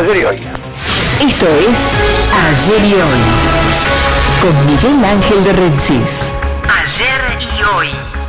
Ayer y Hoy. Esto es Ayer y Hoy, con Miguel Ángel de Rensis. Ayer y Hoy.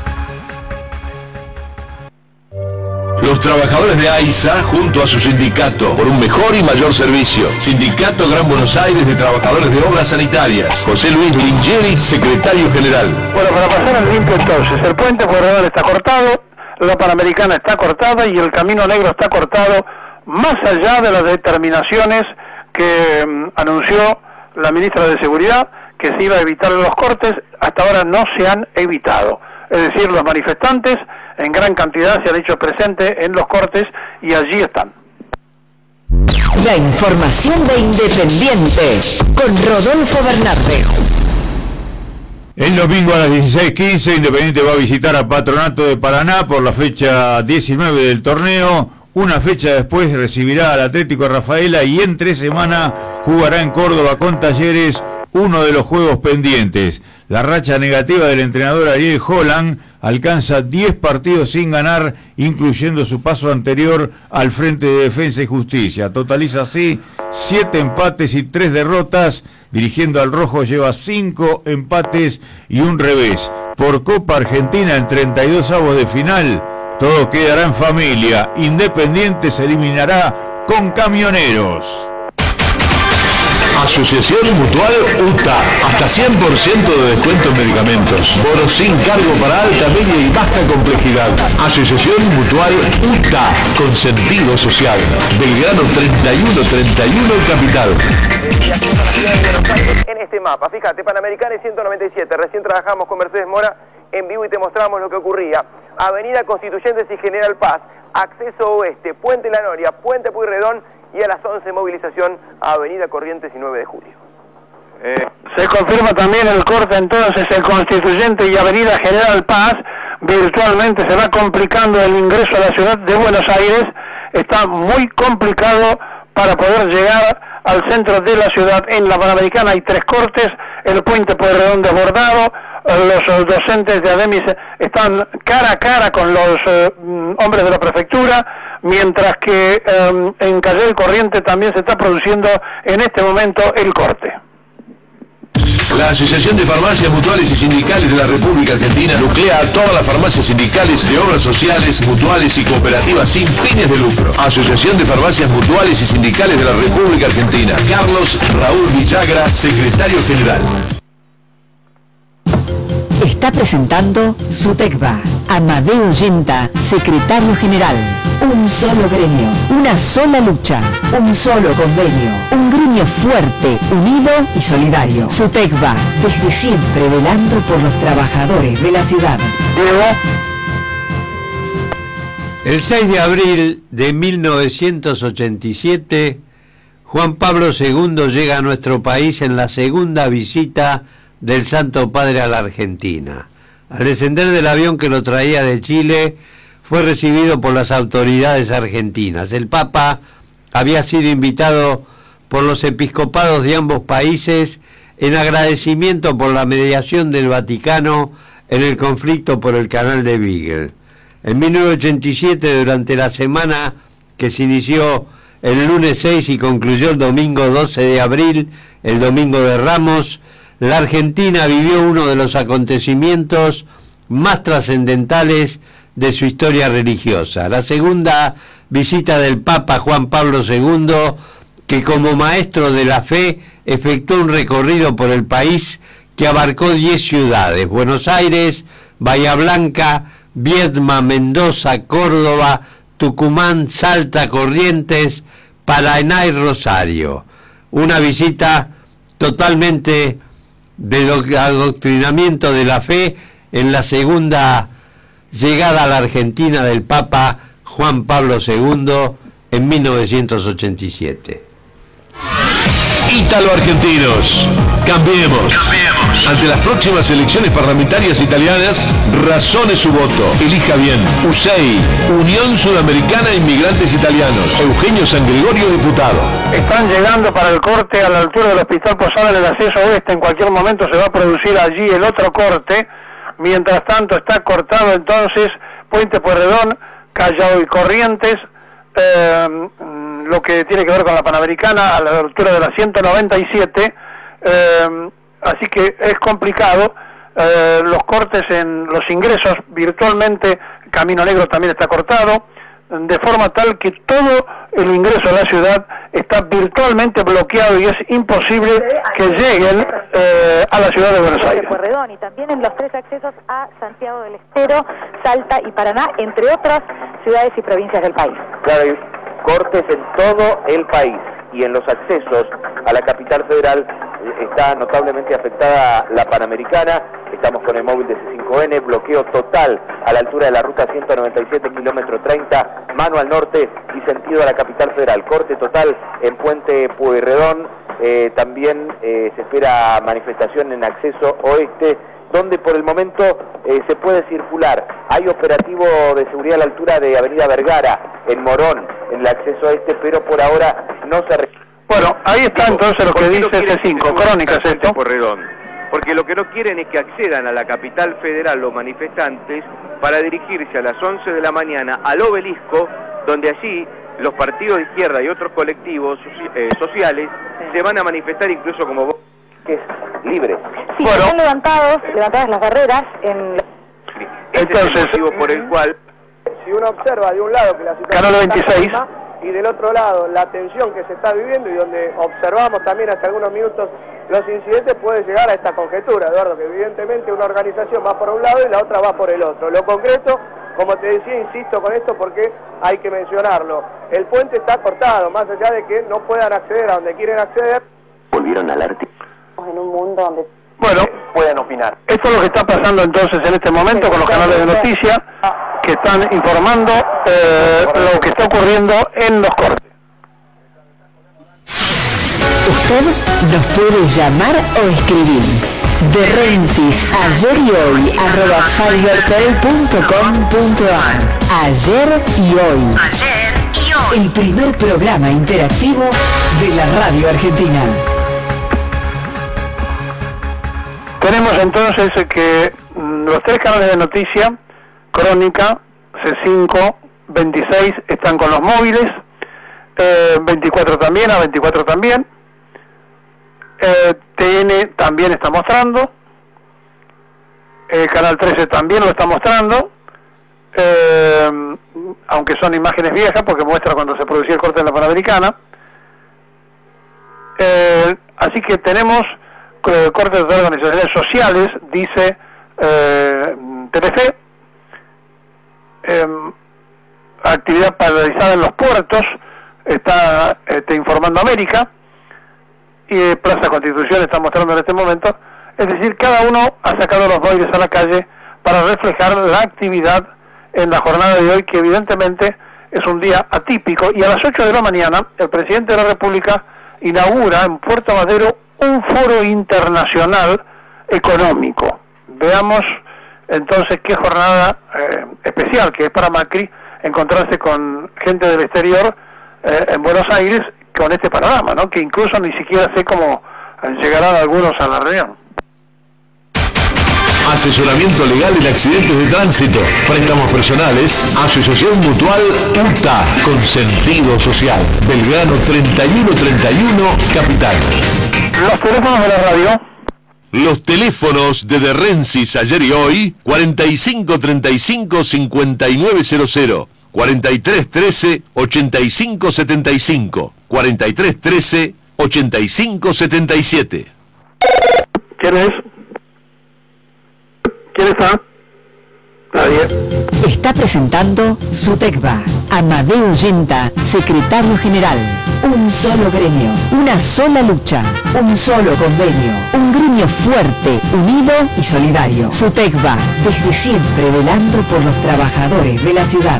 Los trabajadores de AISA, junto a su sindicato, por un mejor y mayor servicio. Sindicato Gran Buenos Aires de Trabajadores de Obras Sanitarias. José Luis Lingeri, secretario general. Bueno, para pasar al limpio entonces, el puente Pueyrredón está cortado, la Panamericana está cortada y el Camino Negro está cortado, más allá de las determinaciones que anunció la ministra de Seguridad, que se iba a evitar los cortes. Hasta ahora no se han evitado. Es decir, los manifestantes en gran cantidad se han hecho presente en los cortes y allí están. La información de Independiente con Rodolfo Bernardes. El domingo a las 16:15 Independiente va a visitar a Patronato de Paraná por la fecha 19 del torneo. Una fecha después recibirá al Atlético Rafaela y en 3 semanas jugará en Córdoba con Talleres, uno de los juegos pendientes. La racha negativa del entrenador Ariel Holland alcanza 10 partidos sin ganar, incluyendo su paso anterior al frente de Defensa y Justicia. Totaliza así 7 empates y 3 derrotas. Dirigiendo al rojo lleva 5 empates y un revés. Por Copa Argentina en 32avos de final, todo quedará en familia. Independiente se eliminará con Camioneros. Asociación Mutual UTA, hasta 100% de descuento en medicamentos. Bonos sin cargo para alta, media y baja complejidad. Asociación Mutual UTA, con sentido social. Belgrano 3131 Capital. En este mapa, fíjate, Panamericana y 197, recién trabajamos con Mercedes Mora en vivo y te mostramos lo que ocurría. Avenida Constituyentes y General Paz, acceso oeste, Puente La Noria, Puente Pueyrredón, y a las 11 movilización a Avenida Corrientes y 9 de Julio. Se confirma también el corte entonces el Constituyente y Avenida General Paz. Virtualmente se va complicando el ingreso a la ciudad de Buenos Aires. Está muy complicado para poder llegar al centro de la ciudad. En la Panamericana hay 3 cortes, el puente Pueyrredón desbordado. Los docentes de ADEMIS están cara a cara con los hombres de la prefectura, mientras que en Calle del Corriente también se está produciendo en este momento el corte. La Asociación de Farmacias Mutuales y Sindicales de la República Argentina nuclea a todas las farmacias sindicales de obras sociales, mutuales y cooperativas sin fines de lucro. Asociación de Farmacias Mutuales y Sindicales de la República Argentina. Carlos Raúl Villagra, secretario general. Está presentando Sutecba. Amadeo Yenta, secretario general. Un solo gremio, una sola lucha, un solo convenio. Un gremio fuerte, unido y solidario. Sutecba, desde siempre velando por los trabajadores de la ciudad. El 6 de abril de 1987, Juan Pablo II llega a nuestro país en la segunda visita del Santo Padre a la Argentina. Al descender del avión que lo traía de Chile, fue recibido por las autoridades argentinas. El Papa había sido invitado por los episcopados de ambos países en agradecimiento por la mediación del Vaticano en el conflicto por el canal de Beagle. En 1987, durante la semana que se inició el lunes 6 y concluyó el domingo 12 de abril, el domingo de Ramos, la Argentina vivió uno de los acontecimientos más trascendentales de su historia religiosa, la segunda visita del Papa Juan Pablo II, que como maestro de la fe efectuó un recorrido por el país que abarcó 10 ciudades: Buenos Aires, Bahía Blanca, Viedma, Mendoza, Córdoba, Tucumán, Salta, Corrientes, Paraná y Rosario. Una visita totalmente de adoctrinamiento de la fe en la segunda llegada a la Argentina del Papa Juan Pablo II en 1987. Ítalo-argentinos, cambiemos. Ante las próximas elecciones parlamentarias italianas, razone su voto. Elija bien. USEI, Unión Sudamericana de Inmigrantes Italianos. Eugenio San Gregorio, diputado. Están llegando para el corte a la altura del Hospital Posada en el acceso oeste. En cualquier momento se va a producir allí el otro corte. Mientras tanto está cortado entonces Puente Pueyrredón, Callao y Corrientes, lo que tiene que ver con la Panamericana, a la altura de la 197, así que es complicado. Los cortes en los ingresos, virtualmente Camino Negro también está cortado, de forma tal que todo el ingreso a la ciudad está virtualmente bloqueado y es imposible que lleguen a la ciudad de Buenos Aires. Pueyrredón, y también en los 3 accesos a Santiago del Estero, Salta y Paraná, entre otras ciudades y provincias del país. Claro, hay cortes en todo el país y en los accesos a la capital federal está notablemente afectada la Panamericana. Estamos con el móvil de C5N, bloqueo total a la altura de la ruta 197, kilómetro 30, mano al norte y sentido a la capital federal. Corte total en Puente Pueyrredón, también se espera manifestación en acceso oeste, donde por el momento se puede circular. Hay operativo de seguridad a la altura de Avenida Vergara, en Morón, en el acceso oeste, pero por ahora no se... Bueno, ahí está entonces lo que dice C5, Crónica es esto. Porque lo que no quieren es que accedan a la capital federal los manifestantes para dirigirse a las 11 de la mañana al Obelisco, donde allí los partidos de izquierda y otros colectivos sociales se van a manifestar incluso como voz, que es libre. Sí, bueno, están levantadas las barreras en... Entonces, es el motivo por el cual... Si uno observa de un lado que la situación Canal 26 y del otro lado la tensión que se está viviendo y donde observamos también hace algunos minutos los incidentes, puede llegar a esta conjetura, Eduardo, que evidentemente una organización va por un lado y la otra va por el otro. Lo concreto, como te decía, insisto con esto porque hay que mencionarlo, el puente está cortado, más allá de que no puedan acceder a donde quieren acceder. Volvieron al arte. En un mundo donde... Bueno, pueden opinar. Esto es lo que está pasando entonces en este momento con los canales de noticias que están informando lo que está ocurriendo en los cortes. Usted nos puede llamar o escribir. De Rensis, ayer y hoy, @fibertel.com.ar. Ayer y hoy. Ayer y hoy. El primer programa interactivo de la radio argentina. Tenemos entonces que los 3 canales de noticias, Crónica, C5, 26, están con los móviles, 24 también, A24 también, TN también está mostrando, Canal 13 también lo está mostrando, aunque son imágenes viejas porque muestra cuando se producía el corte en la Panamericana. Así que tenemos cortes de organizaciones sociales, dice Telefe, actividad paralizada en los puertos, está informando América, y Plaza Constitución está mostrando en este momento. Es decir, cada uno ha sacado los móviles a la calle para reflejar la actividad en la jornada de hoy, que evidentemente es un día atípico, y a las 8 de la mañana el presidente de la República inaugura en Puerto Madero un foro internacional económico. Veamos entonces qué jornada especial que es para Macri encontrarse con gente del exterior en Buenos Aires con este panorama, ¿no? Que incluso ni siquiera sé cómo llegarán algunos a la reunión. Asesoramiento legal en accidentes de tránsito, préstamos personales, Asociación Mutual UTA, con sentido social, Belgrano 3131, Capital. Los teléfonos de la radio. Los teléfonos de Rensis, ayer y hoy, 4535-5900, 4313-8575, 4313-8577. ¿Quién es? ¿Quién está? Nadie. Está presentando SUTECBA. Amadeo Yenta, secretario general. Un solo gremio, una sola lucha, un solo convenio. Un gremio fuerte, unido y solidario. SUTECBA, desde siempre velando por los trabajadores de la ciudad.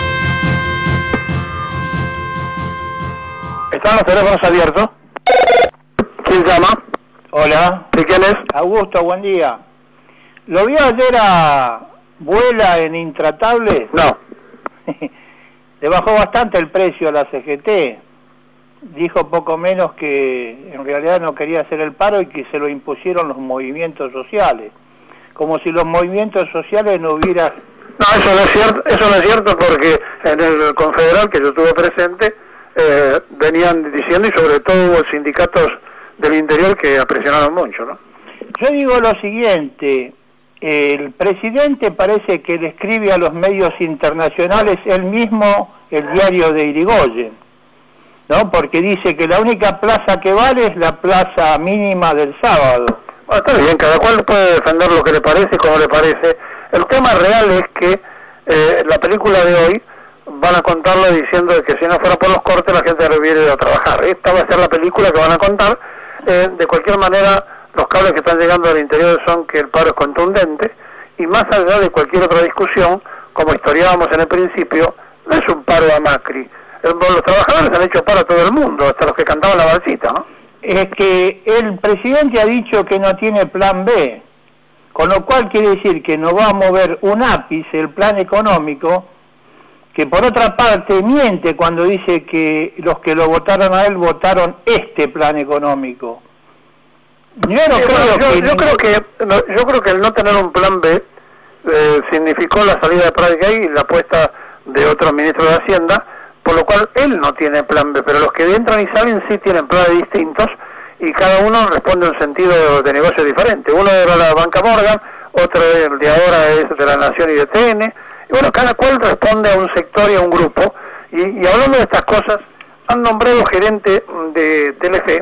¿Están los teléfonos abiertos? ¿Quién llama? Hola. ¿De quién es? Augusto, buen día. ¿Lo vio ayer a Vuela en Intratables? No. Le bajó bastante el precio a la CGT. Dijo poco menos que en realidad no quería hacer el paro y que se lo impusieron los movimientos sociales. Como si los movimientos sociales no hubiera... No, eso no es cierto porque en el Confederal que yo estuve presente, venían diciendo, y sobre todo hubo sindicatos del interior que presionaron mucho, ¿no? Yo digo lo siguiente, el presidente parece que le escribe a los medios internacionales él mismo el diario de Irigoyen, ¿no? Porque dice que la única plaza que vale es la plaza mínima del sábado. Bueno, está bien, cada cual puede defender lo que le parece, como le parece. El tema real es que la película de hoy van a contarlo diciendo que si no fuera por los cortes la gente hubiera ido a trabajar. Esta va a ser la película que van a contar. De cualquier manera, los cables que están llegando del interior son que el paro es contundente, y más allá de cualquier otra discusión, como historiábamos en el principio, no es un paro a Macri. Los trabajadores han hecho paro a todo el mundo, hasta los que cantaban la balsita, ¿no? Es que el presidente ha dicho que no tiene plan B, con lo cual quiere decir que no va a mover un ápice el plan económico, que por otra parte miente cuando dice que los que lo votaron a él votaron este plan económico. Yo creo que el no tener un plan B significó la salida de Pratgate y la apuesta de otro ministro de Hacienda, por lo cual él no tiene plan B, pero los que entran y salen sí tienen planes distintos, y cada uno responde a un sentido de negocio diferente. Uno era la banca Morgan, otro de ahora es de la Nación y de TN, y bueno, cada cual responde a un sector y a un grupo, y hablando de estas cosas, han nombrado gerente de Telefe,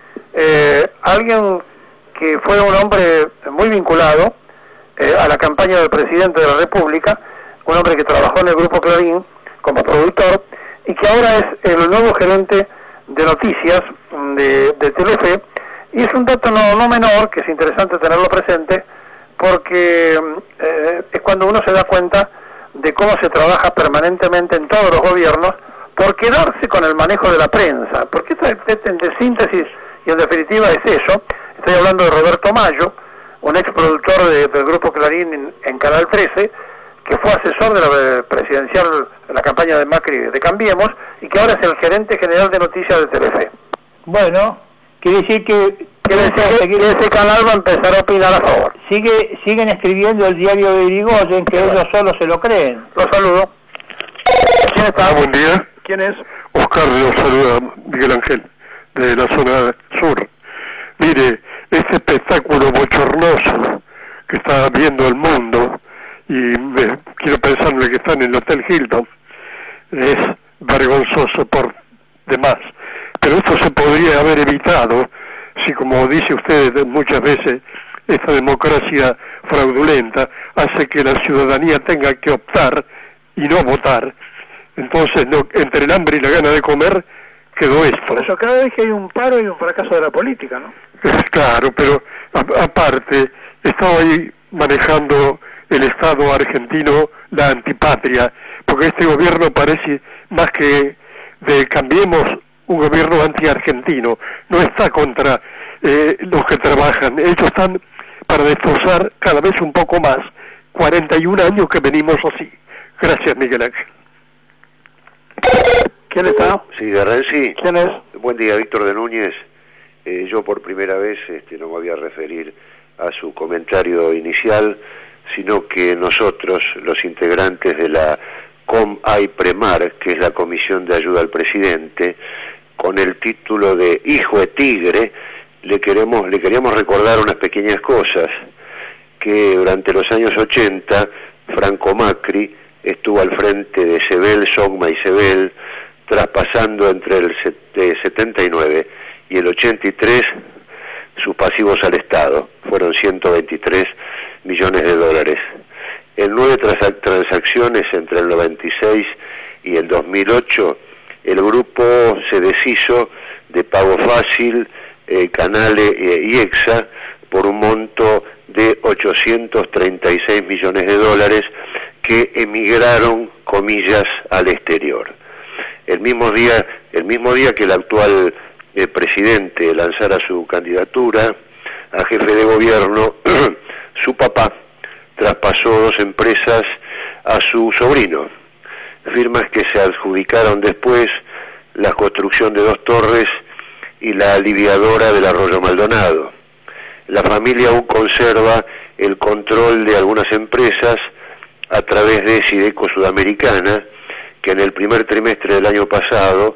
alguien que fue un hombre muy vinculado a la campaña del presidente de la República, un hombre que trabajó en el Grupo Clarín como productor, y que ahora es el nuevo gerente de noticias de Telefe, y es un dato no menor, que es interesante tenerlo presente, porque es cuando uno se da cuenta de cómo se trabaja permanentemente en todos los gobiernos por quedarse con el manejo de la prensa, porque de síntesis y en definitiva es eso. Estoy hablando de Roberto Mayo, un ex productor del Grupo Clarín en Canal 13, que fue asesor de la presidencial en la campaña de Macri de Cambiemos, y que ahora es el gerente general de noticias de Telefe. Bueno, quiere decir que ese canal va a empezar a opinar a favor. Siguen escribiendo el diario de Irigoyen, que ellos solo se lo creen. Los saludo. ¿Quién está? Buen día. ¿Quién es? Oscar, los saluda Miguel Ángel, de la zona sur. Mire, este espectáculo bochornoso que está viendo el mundo, y quiero pensar en el que está en el Hotel Hilton, es vergonzoso por demás. Pero esto se podría haber evitado si, como dice usted muchas veces, esta democracia fraudulenta hace que la ciudadanía tenga que optar y no votar. Entonces, entre el hambre y la gana de comer, quedó esto. Por eso cada vez que hay un paro hay un fracaso de la política, ¿no? Claro, pero aparte, estaba ahí manejando el Estado argentino la antipatria, porque este gobierno parece más que de Cambiemos un gobierno anti-argentino, no está contra los que trabajan, ellos están para destrozar cada vez un poco más. 41 años que venimos así. Gracias, Miguel Ángel. ¿Quién está? Sí, de Renzi. ¿Quién es? Buen día, Víctor de Núñez. Yo por primera vez no me voy a referir a su comentario inicial, sino que nosotros, los integrantes de la COM-AY-PREMAR, que es la Comisión de Ayuda al Presidente, con el título de Hijo de Tigre, le queríamos recordar unas pequeñas cosas, que durante los años 80, Franco Macri estuvo al frente de Sebel, Sogma y Sebel, traspasando entre el 79 y el 83 sus pasivos al Estado, fueron 123 millones de dólares. En 9 transacciones entre el 96 y el 2008, el grupo se deshizo de Pago Fácil, Canale y EXA por un monto de 836 millones de dólares que emigraron, comillas, al exterior. El mismo día que el actual presidente lanzara su candidatura a jefe de gobierno, su papá traspasó 2 empresas a su sobrino, firmas que se adjudicaron después la construcción de 2 torres y la aliviadora del Arroyo Maldonado. La familia aún conserva el control de algunas empresas a través de Sideco Sudamericana, que en el primer trimestre del año pasado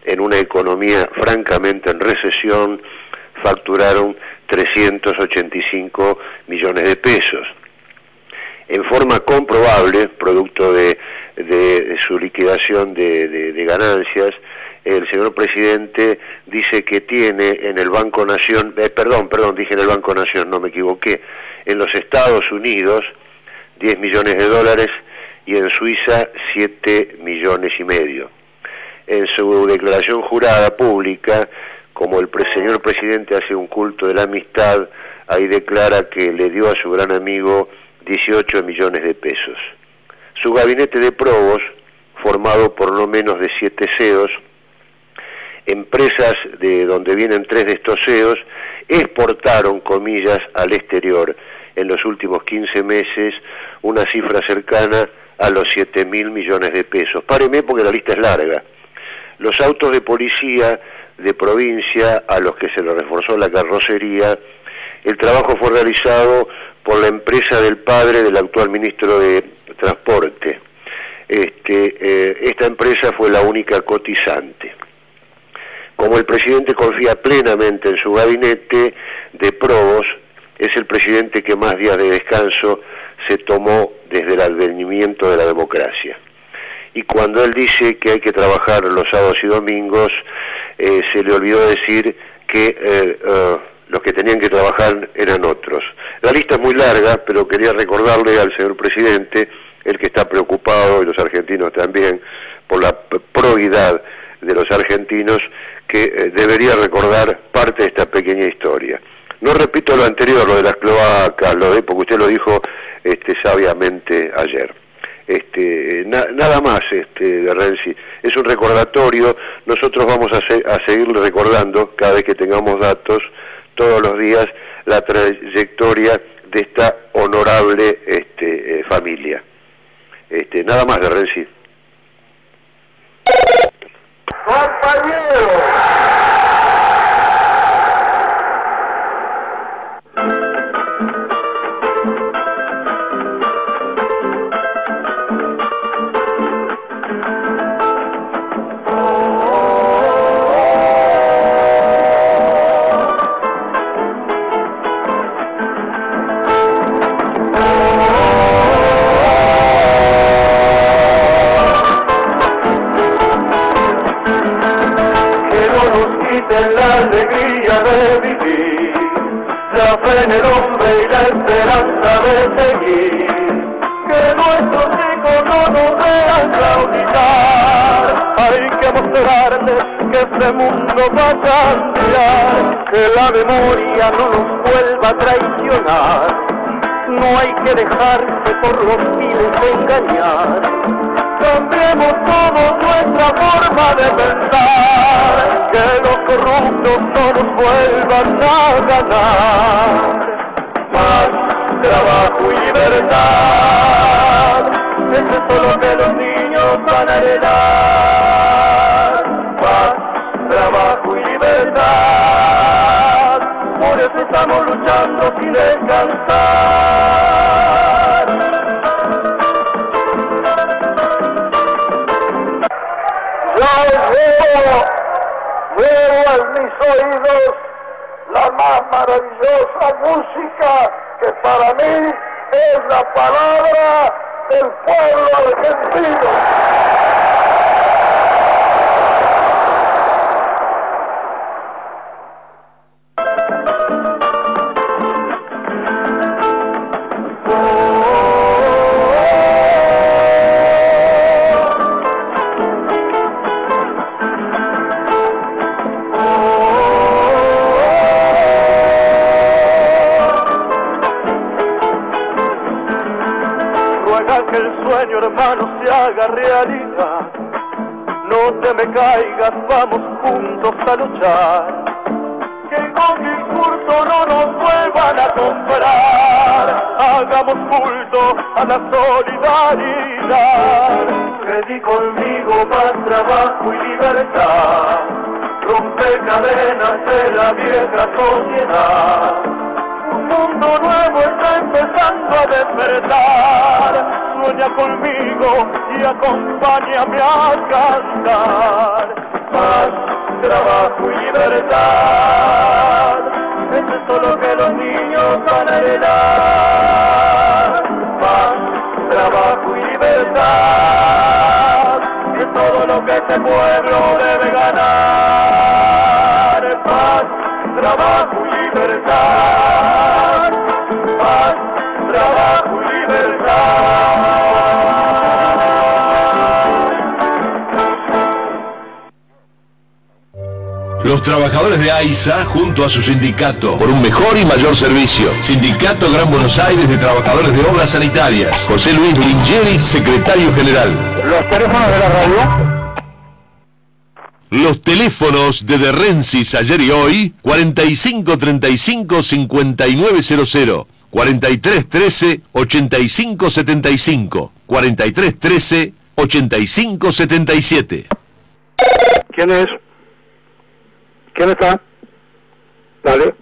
en una economía francamente en recesión, facturaron 385 millones de pesos. En forma comprobable, producto de su liquidación de ganancias, el señor presidente dice que tiene en el Banco Nación, dije en el Banco Nación, no me equivoqué, en los Estados Unidos 10 millones de dólares y en Suiza 7 millones y medio. En su declaración jurada pública, como el señor presidente hace un culto de la amistad, ahí declara que le dio a su gran amigo 18 millones de pesos. Su gabinete de probos, formado por no menos de 7 CEOs, empresas de donde vienen 3 de estos CEOs, exportaron, comillas, al exterior en los últimos 15 meses una cifra cercana a los 7.000 millones de pesos. Páreme porque la lista es larga. Los autos de policía de provincia a los que se les reforzó la carrocería, el trabajo fue realizado por la empresa del padre del actual ministro de Transporte. Esta empresa fue la única cotizante. Como el presidente confía plenamente en su gabinete de probos, es el presidente que más días de descanso se tomó desde el advenimiento de la democracia. Y cuando él dice que hay que trabajar los sábados y domingos, se le olvidó decir que los que tenían que trabajar eran otros. La lista es muy larga, pero quería recordarle al señor presidente, el que está preocupado, y los argentinos también, por la probidad de los argentinos, que debería recordar parte de esta pequeña historia. No repito lo anterior, lo de las cloacas, porque usted lo dijo sabiamente ayer. Nada más, Renzi, es un recordatorio. Nosotros vamos a seguir recordando, cada vez que tengamos datos, todos los días, la trayectoria de esta honorable familia. Nada más, Renzi. ¡Compañero! En el hombre y la esperanza de seguir, que nuestros hijos no nos vean claudicar. Hay que mostrarles que este mundo va a cambiar, que la memoria no nos vuelva a traicionar. No hay que dejarse por los miles de engañar. Cambiemos todos nuestra forma de pensar, que los corruptos no nos vuelvan a ganar. Paz, trabajo y libertad, eso es lo que los niños van a heredar. Paz, trabajo y libertad, por eso estamos luchando sin descansar. Veo en mis oídos la más maravillosa música que para mí es la palabra del pueblo argentino. Que el sueño, hermano, se haga realidad. No te me caigas, vamos juntos a luchar. Que con discurso no nos vuelvan a comprar. Hagamos culto a la solidaridad. Pedí conmigo más trabajo y libertad. Rompe cadenas de la vieja sociedad. Un mundo nuevo está empezando a despertar. Sueña conmigo y acompáñame a cantar. paz, trabajo y libertad. Eso es todo lo que los niños van a heredar. Paz, trabajo y libertad, es todo lo que este pueblo debe ganar. Paz, trabajo y libertad. Paz, trabajo y libertad. Los trabajadores de AISA, junto a su sindicato, por un mejor y mayor servicio. Sindicato Gran Buenos Aires de Trabajadores de Obras Sanitarias. José Luis Lingeri, secretario general. Los teléfonos de la radio. Los teléfonos de Rensis ayer y hoy, 4535-5900, 4313-8575, 4313-8577. ¿Quién es? ¿Quién está? Dale.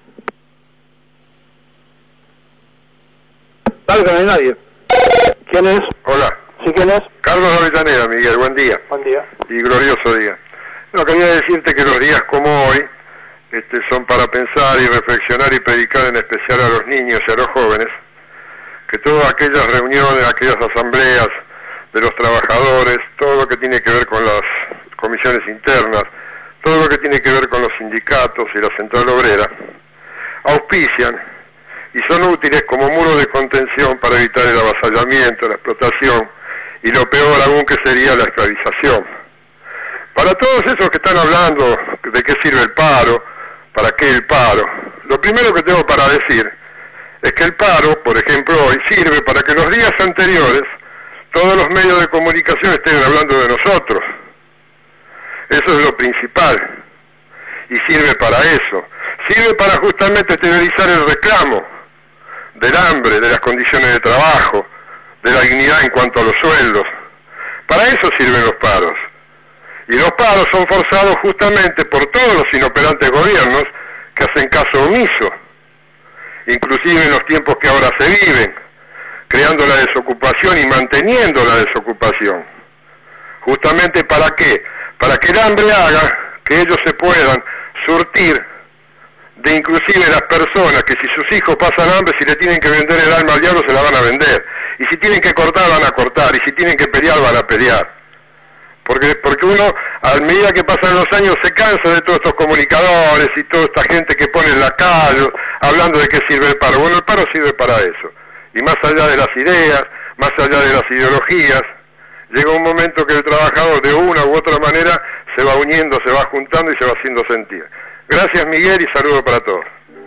Dale, que no hay nadie. ¿Quién es? Hola. ¿Sí, quién es? Carlos Avellaneda, Miguel, buen día. Buen día. Y glorioso día. No, quería decirte que los días como hoy son para pensar y reflexionar y predicar en especial a los niños y a los jóvenes, que todas aquellas reuniones, aquellas asambleas de los trabajadores, todo lo que tiene que ver con las comisiones internas, todo lo que tiene que ver con los sindicatos y la central obrera, auspician y son útiles como muro de contención para evitar el avasallamiento, la explotación y lo peor aún que sería la esclavización. Para todos esos que están hablando de qué sirve el paro, para qué el paro, lo primero que tengo para decir es que el paro, por ejemplo, hoy sirve para que los días anteriores todos los medios de comunicación estén hablando de nosotros. Eso es lo principal, y sirve para eso, sirve para justamente exteriorizar el reclamo del hambre, de las condiciones de trabajo, de la dignidad en cuanto a los sueldos. Para eso sirven los paros, y los paros son forzados justamente por todos los inoperantes gobiernos que hacen caso omiso, inclusive en los tiempos que ahora se viven, creando la desocupación y manteniendo la desocupación. ¿Justamente para qué? Para que el hambre haga que ellos se puedan surtir de inclusive las personas que si sus hijos pasan hambre, si le tienen que vender el alma al diablo se la van a vender, y si tienen que cortar van a cortar, y si tienen que pelear van a pelear. Porque uno, a medida que pasan los años, se cansa de todos estos comunicadores y toda esta gente que pone en la calle hablando de qué sirve el paro. Bueno, el paro sirve para eso, y más allá de las ideas, más allá de las ideologías, llega un momento que el trabajador de una u otra manera se va uniendo, se va juntando y se va haciendo sentir. Gracias, Miguel, y saludo para todos.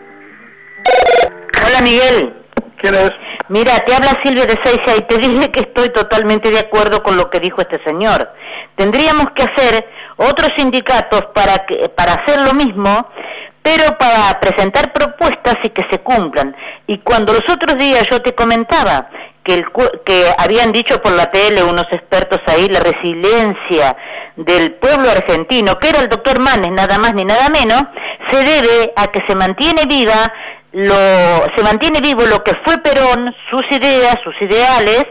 Hola, Miguel. ¿Quién es? Mira, te habla Silvia de Seiza y te dije que estoy totalmente de acuerdo con lo que dijo este señor. Tendríamos que hacer otros sindicatos para hacer lo mismo, pero para presentar propuestas y que se cumplan. Y cuando los otros días yo te comentaba que habían dicho por la tele unos expertos ahí la resiliencia del pueblo argentino, que era el doctor Manes, nada más ni nada menos, se debe a que se mantiene vivo lo que fue Perón, sus ideas, sus ideales,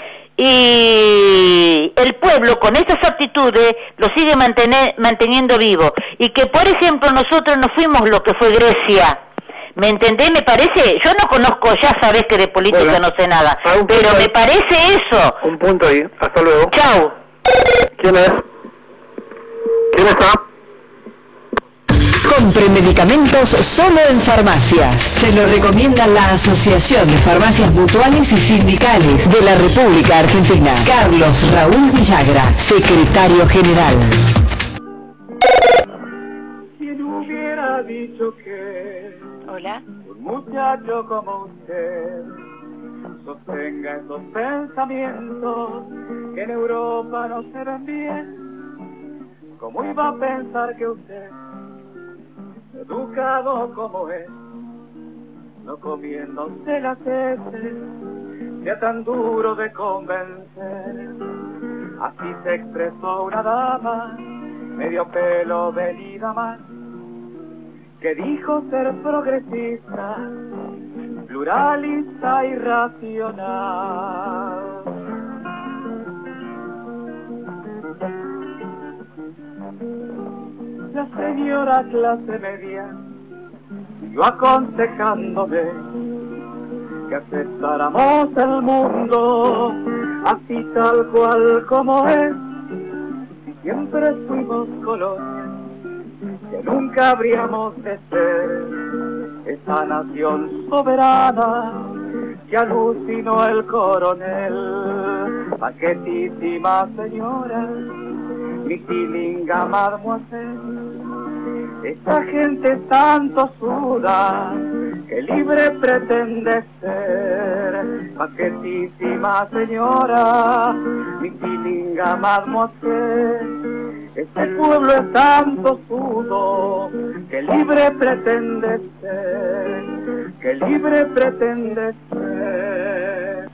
y el pueblo con estas actitudes lo sigue manteniendo vivo. Y que, por ejemplo, nosotros no fuimos lo que fue Grecia. ¿Me entendés? Me parece, yo no conozco, ya sabés que de política no sé nada, pero me parece eso. Un punto ahí, hasta luego. Chau. ¿Quién es? ¿Quién está? Compre medicamentos solo en farmacias. Se lo recomienda la Asociación de Farmacias Mutuales y Sindicales de la República Argentina. Carlos Raúl Villagra, secretario general. ¿Quién hubiera dicho que Hola. un muchacho como usted sostenga esos pensamientos que en Europa no se ven bien? ¿Cómo iba a pensar que usted, educado como es, no comiéndose las heces, sea tan duro de convencer? Así se expresó una dama, medio pelo venida más, que dijo ser progresista, pluralista y racional. esa señora clase media, yo aconsejándome que aceptáramos el mundo así tal cual como es. Siempre fuimos colonia, que nunca habríamos de ser esa nación soberana que alucinó el coronel. Paquetísima señora, mi tilinga mademoiselle, esta gente tanto suda que libre pretende ser. Paquetísima señora, mi tilinga mademoiselle, este pueblo es tanto sudo que libre pretende ser, que libre pretende ser.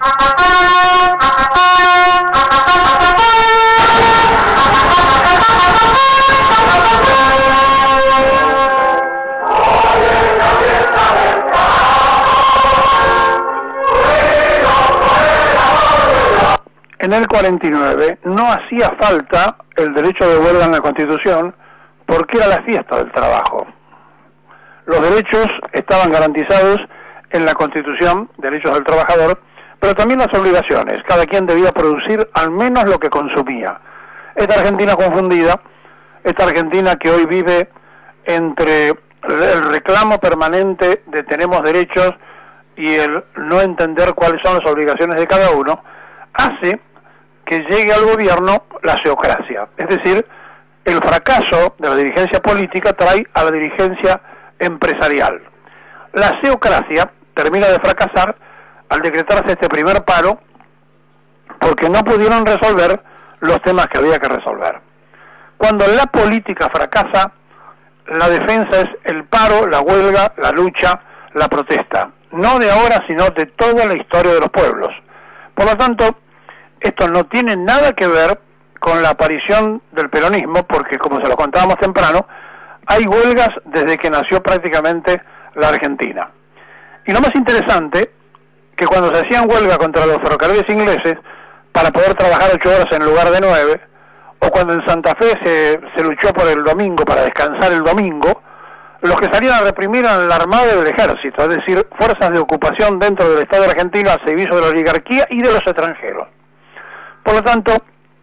En el 49 no hacía falta el derecho de huelga en la Constitución porque era la fiesta del trabajo. Los derechos estaban garantizados en la Constitución, derechos del trabajador, pero también las obligaciones. Cada quien debía producir al menos lo que consumía. Esta Argentina confundida, esta Argentina que hoy vive entre el reclamo permanente de tenemos derechos y el no entender cuáles son las obligaciones de cada uno, hace que llegue al gobierno la seocracia. Es decir, el fracaso de la dirigencia política trae a la dirigencia empresarial. La seocracia termina de fracasar al decretarse este primer paro porque no pudieron resolver los temas que había que resolver. Cuando la política fracasa, la defensa es el paro, la huelga, la lucha, la protesta. No de ahora, sino de toda la historia de los pueblos. Por lo tanto, esto no tiene nada que ver con la aparición del peronismo, porque como se lo contábamos temprano, hay huelgas desde que nació prácticamente la Argentina. Y lo más interesante, que cuando se hacían huelga contra los ferrocarriles ingleses, para poder trabajar 8 horas en lugar de 9, o cuando en Santa Fe se luchó por el domingo, para descansar el domingo, los que salían a reprimir eran la Armada y el Ejército, es decir, fuerzas de ocupación dentro del Estado argentino al servicio de la oligarquía y de los extranjeros. Por lo tanto,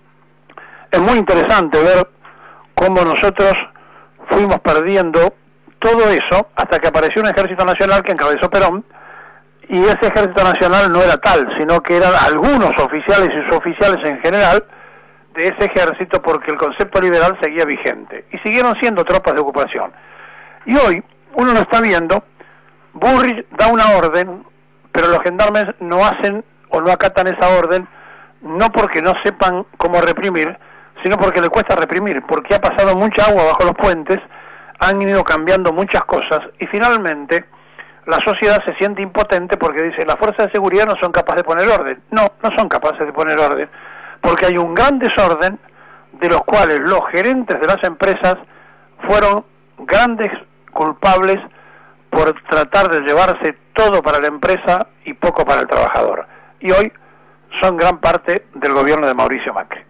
es muy interesante ver cómo nosotros fuimos perdiendo todo eso hasta que apareció un ejército nacional que encabezó Perón, y ese ejército nacional no era tal, sino que eran algunos oficiales y suboficiales en general de ese ejército, porque el concepto liberal seguía vigente, y siguieron siendo tropas de ocupación. Y hoy, uno lo está viendo, Bullrich da una orden, pero los gendarmes no hacen o no acatan esa orden, no porque no sepan cómo reprimir, sino porque le cuesta reprimir, porque ha pasado mucha agua bajo los puentes, han ido cambiando muchas cosas, y finalmente la sociedad se siente impotente porque dice, las fuerzas de seguridad no son capaces de poner orden. No, no son capaces de poner orden, porque hay un gran desorden de los cuales los gerentes de las empresas fueron grandes culpables por tratar de llevarse todo para la empresa y poco para el trabajador. Y hoy son gran parte del gobierno de Mauricio Macri.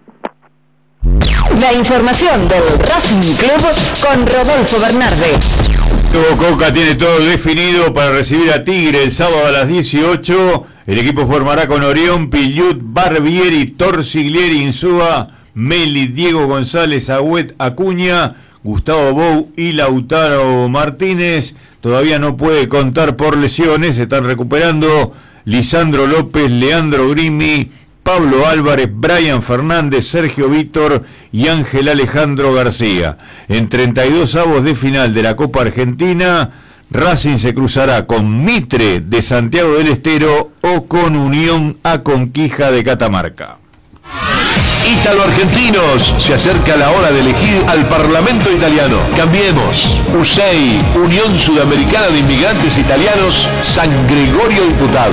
La información del Racing Club con Rodolfo Bernarde. Coca tiene todo definido para recibir a Tigre el sábado a las 18. El equipo formará con Orión, Pillut, Barbieri, Torsiglieri, Insúa, Meli, Diego González, Agüet, Acuña, Gustavo Bou y Lautaro Martínez. Todavía no puede contar por lesiones, se están recuperando Lisandro López, Leandro Grimi, Pablo Álvarez, Brian Fernández, Sergio Víctor y Ángel Alejandro García. En 32 avos de final de la Copa Argentina, Racing se cruzará con Mitre de Santiago del Estero o con Unión Aconquija de Catamarca. Ítalo-argentinos, se acerca la hora de elegir al Parlamento italiano. Cambiemos. USEI, Unión Sudamericana de Inmigrantes Italianos, San Gregorio Diputado.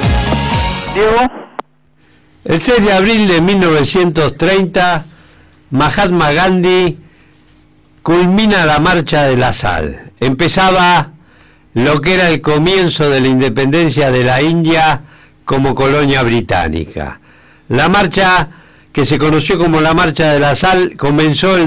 Diego. El 6 de abril de 1930, Mahatma Gandhi culmina la Marcha de la Sal. Empezaba lo que era el comienzo de la independencia de la India como colonia británica. La marcha, que se conoció como la Marcha de la Sal, comenzó el